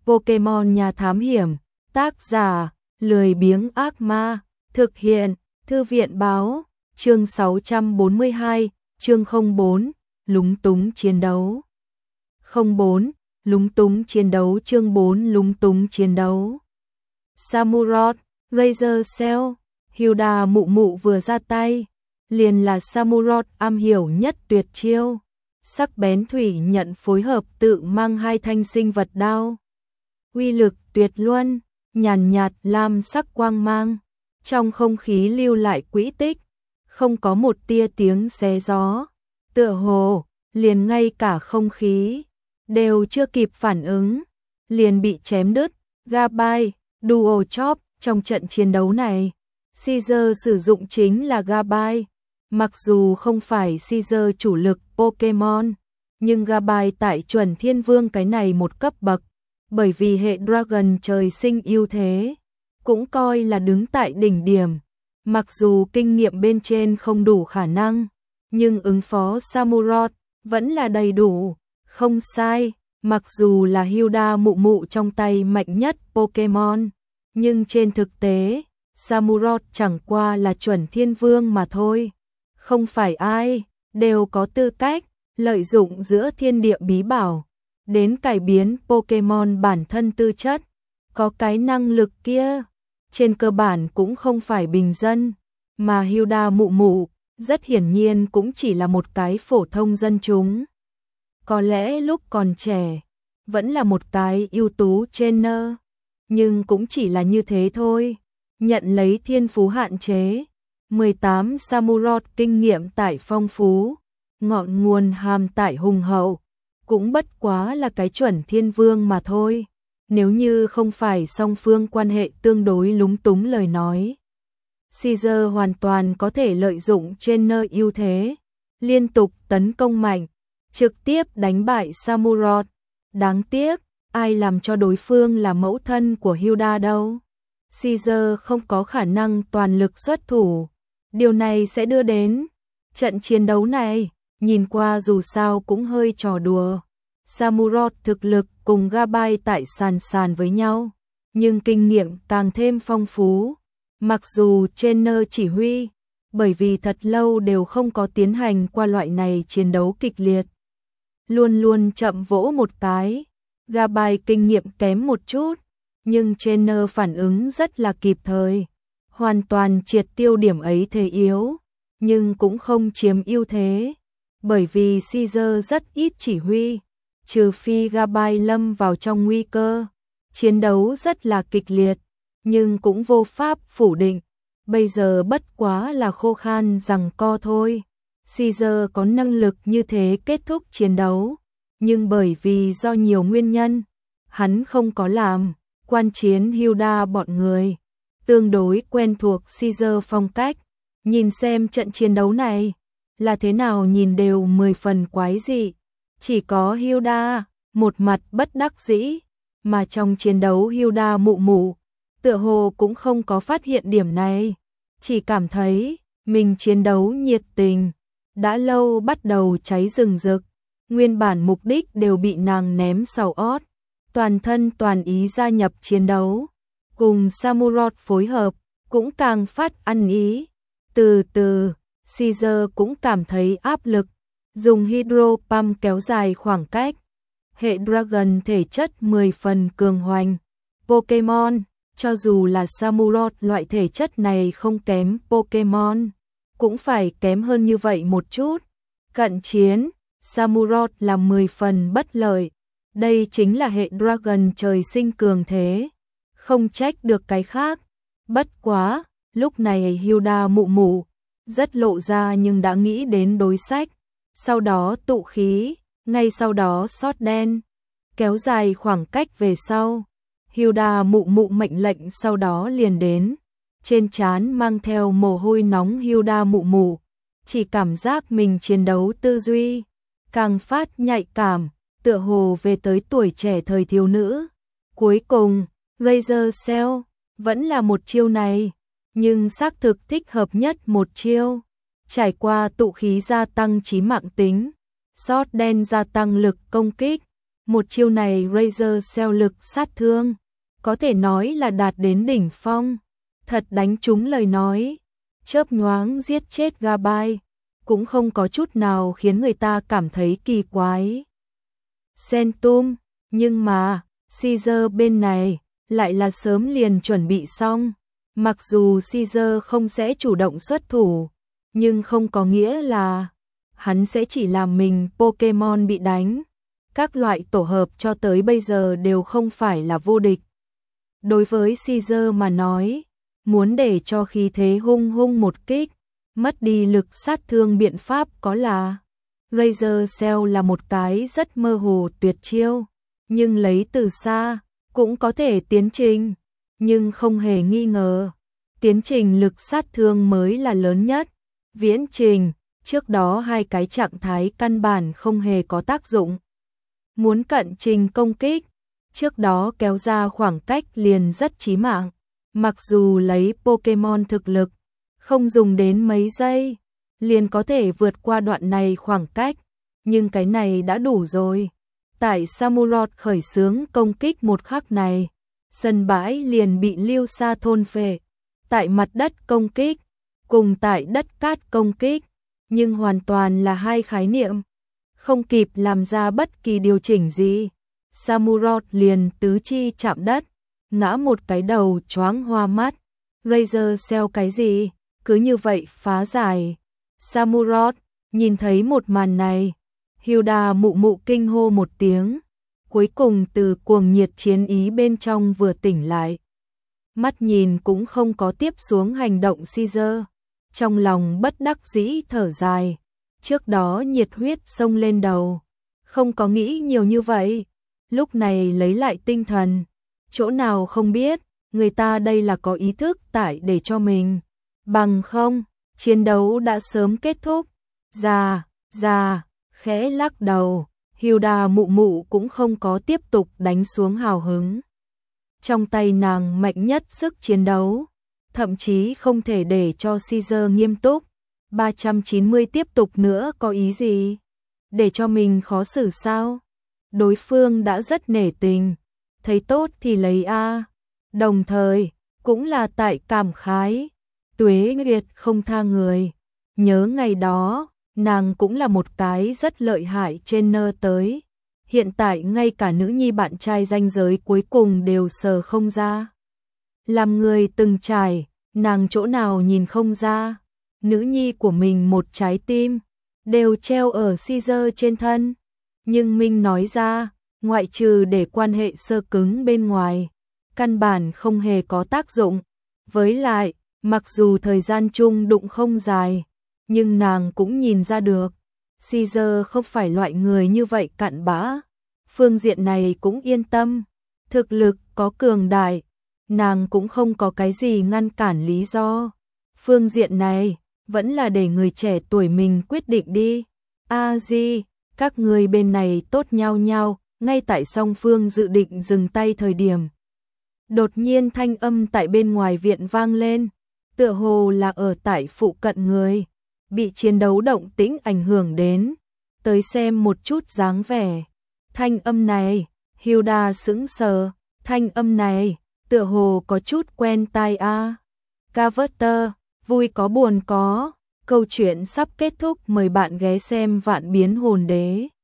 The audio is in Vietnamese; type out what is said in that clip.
Pokemon Nhà Thám Hiểm, tác giả, lười biếng ác ma, thực hiện, Thư viện báo, chương 642, chương 04, lúng túng chiến đấu. 04, lúng túng chiến đấu chương 4 lúng túng chiến đấu. Samurott, Razor Cell, Hilda mụ mụ vừa ra tay, liền là Samurott am hiểu nhất tuyệt chiêu. Sắc bén thủy nhận phối hợp tự mang hai thanh sinh vật đao. Uy lực tuyệt luân, nhàn nhạt lam sắc quang mang, trong không khí lưu lại quỹ tích, không có một tia tiếng xé gió, tựa hồ liền ngay cả không khí đều chưa kịp phản ứng, liền bị chém đứt. Gabai, Duo Chop, trong trận chiến đấu này, Caesar sử dụng chính là Gabai. Mặc dù không phải Caesar chủ lực Pokemon, nhưng Gabai tại chuẩn thiên vương cái này một cấp bậc, bởi vì hệ Dragon trời sinh ưu thế, cũng coi là đứng tại đỉnh điểm. Mặc dù kinh nghiệm bên trên không đủ khả năng, nhưng ứng phó Samurott vẫn là đầy đủ, không sai. Mặc dù là Hilda mụ mụ trong tay mạnh nhất Pokemon, nhưng trên thực tế, Samurott chẳng qua là chuẩn thiên vương mà thôi. Không phải ai đều có tư cách lợi dụng giữa thiên địa bí bảo đến cải biến Pokemon bản thân tư chất, có cái năng lực kia, trên cơ bản cũng không phải bình dân, mà Hilda mụ mụ rất hiển nhiên cũng chỉ là một cái phổ thông dân chúng. Có lẽ lúc còn trẻ vẫn là một cái ưu tú trainer, nhưng cũng chỉ là như thế thôi. Nhận lấy thiên phú hạn chế, 18 Samurott kinh nghiệm tại phong phú, ngọn nguồn hàm tại hùng hậu, cũng bất quá là cái chuẩn thiên vương mà thôi. Nếu như không phải song phương quan hệ tương đối lúng túng lời nói, Caesar hoàn toàn có thể lợi dụng trainer ưu thế, liên tục tấn công mạnh, trực tiếp đánh bại Samurott. Đáng tiếc, ai làm cho đối phương là mẫu thân của Hilda đâu. Caesar không có khả năng toàn lực xuất thủ. Điều này sẽ đưa đến trận chiến đấu này, nhìn qua dù sao cũng hơi trò đùa. Samurott thực lực cùng Gabai tại sàn với nhau, nhưng kinh nghiệm càng thêm phong phú. Mặc dù trainer chỉ huy, bởi vì thật lâu đều không có tiến hành qua loại này chiến đấu kịch liệt, luôn luôn chậm vỗ một cái. Gabai kinh nghiệm kém một chút, nhưng trainer phản ứng rất là kịp thời, hoàn toàn triệt tiêu điểm ấy thế yếu, nhưng cũng không chiếm ưu thế, bởi vì Caesar rất ít chỉ huy, trừ phi Gabai lâm vào trong nguy cơ. Chiến đấu rất là kịch liệt, nhưng cũng vô pháp phủ định, bây giờ bất quá là khô khan giằng co thôi. Caesar có năng lực như thế kết thúc chiến đấu, nhưng bởi vì do nhiều nguyên nhân, hắn không có làm. Quan chiến Hilda bọn người tương đối quen thuộc Caesar phong cách, nhìn xem trận chiến đấu này là thế nào nhìn đều 10 phần quái dị. Chỉ có Hilda một mặt bất đắc dĩ, mà trong chiến đấu Hilda mụ mụ tựa hồ cũng không có phát hiện điểm này, chỉ cảm thấy mình chiến đấu nhiệt tình, đã lâu bắt đầu cháy rừng rực, nguyên bản mục đích đều bị nàng ném sau ót, toàn thân toàn ý gia nhập chiến đấu, cùng Samurott phối hợp, cũng càng phát ăn ý. Từ từ, Caesar cũng cảm thấy áp lực, dùng Hydro Pump kéo dài khoảng cách. Hệ Dragon thể chất 10 phần cường hoành. Pokemon, cho dù là Samurott loại thể chất này không kém Pokemon, cũng phải kém hơn như vậy một chút. Cận chiến, Samurott là 10 phần bất lợi. Đây chính là hệ Dragon trời sinh cường thế, không trách được cái khác. Bất quá, lúc này Hilda mụ mụ rất lộ ra nhưng đã nghĩ đến đối sách. Sau đó tụ khí, ngay sau đó sót đen, kéo dài khoảng cách về sau. Hilda mụ mụ mệnh lệnh sau đó liền đến. Trên trán mang theo mồ hôi nóng Hilda mụ mụ, chỉ cảm giác mình chiến đấu tư duy càng phát nhạy cảm, tựa hồ về tới tuổi trẻ thời thiếu nữ. Cuối cùng, Razor Cell vẫn là một chiêu này, nhưng xác thực thích hợp nhất một chiêu. Trải qua tụ khí gia tăng chí mạng tính, sót đen gia tăng lực công kích, Một chiêu này Razor Cell lực sát thương, có thể nói là đạt đến đỉnh phong. Thật đánh trúng lời nói, chớp nhoáng giết chết Gabai, cũng không có chút nào khiến người ta cảm thấy kỳ quái. Sentum, nhưng mà, Caesar bên này, lại là sớm liền chuẩn bị xong. Mặc dù Caesar không sẽ chủ động xuất thủ, nhưng không có nghĩa là hắn sẽ chỉ làm mình Pokemon bị đánh. Các loại tổ hợp cho tới bây giờ đều không phải là vô địch. Đối với Caesar mà nói, muốn để cho khí thế hung hung một kích, mất đi lực sát thương biện pháp có là Razor Cell là một cái rất mơ hồ tuyệt chiêu, nhưng lấy từ xa cũng có thể tiến trình, nhưng không hề nghi ngờ, tiến trình lực sát thương mới là lớn nhất. Viễn trình, trước đó hai cái trạng thái căn bản không hề có tác dụng. Muốn cận trình công kích, trước đó kéo ra khoảng cách liền rất chí mạng. Mặc dù lấy Pokemon thực lực, không dùng đến mấy giây, liền có thể vượt qua đoạn này khoảng cách, nhưng cái này đã đủ rồi. Tại Samurott khởi xướng công kích một khắc này, sân bãi liền bị Lưu Sa thôn phệ. Tại mặt đất công kích, cùng tại đất cát công kích, nhưng hoàn toàn là hai khái niệm. Không kịp làm ra bất kỳ điều chỉnh gì, Samurott liền tứ chi chạm đất, ngã một cái đầu choáng hoa mắt. Razor Cell cái gì, cứ như vậy phá giải. Samurott nhìn thấy một màn này, Hilda mụ mụ kinh hô một tiếng, cuối cùng từ cuồng nhiệt chiến ý bên trong vừa tỉnh lại. Mắt nhìn cũng không có tiếp xuống hành động Caesar, trong lòng bất đắc dĩ thở dài. Trước đó nhiệt huyết xông lên đầu, không có nghĩ nhiều như vậy, lúc này lấy lại tinh thần, chỗ nào không biết, người ta đây là có ý thức tại để cho mình, bằng không, chiến đấu đã sớm kết thúc. Già, khẽ lắc đầu, Hilda mụ mụ cũng không có tiếp tục đánh xuống hào hứng. Trong tay nàng mạnh nhất sức chiến đấu, thậm chí không thể để cho Caesar nghiêm túc. 390 tiếp tục nữa có ý gì? Để cho mình khó xử sao? Đối phương đã rất nể tình, thấy tốt thì lấy a. Đồng thời, cũng là tại cảm khái, Tuế Nguyệt không tha người. Nhớ ngày đó, nàng cũng là một cái rất lợi hại trên nơ tới. Hiện tại ngay cả nữ nhi bạn trai ranh giới cuối cùng đều sờ không ra. Làm người từng trải, nàng chỗ nào nhìn không ra. Nữ nhi của mình một trái tim, đều treo ở Caesar trên thân. Nhưng Minh nói ra, ngoại trừ để quan hệ sơ cứng bên ngoài, căn bản không hề có tác dụng. Với lại, mặc dù thời gian chung đụng không dài, nhưng nàng cũng nhìn ra được, Caesar không phải loại người như vậy cặn bã. Phương diện này cũng yên tâm, thực lực có cường đại, nàng cũng không có cái gì ngăn cản lý do. Phương diện này, vẫn là để người trẻ tuổi mình quyết định đi. A-di, các người bên này tốt nhau nhau, ngay tại song phương dự định dừng tay thời điểm. Đột nhiên thanh âm tại bên ngoài viện vang lên, tựa hồ là ở tại phụ cận người, bị chiến đấu động tĩnh ảnh hưởng đến, tới xem một chút dáng vẻ. Thanh âm này, Hilda sững sờ, thanh âm này, tựa hồ có chút quen tai a. Carver, vui có buồn có, câu chuyện sắp kết thúc, mời bạn ghé xem Vạn Biến Hồn Đế.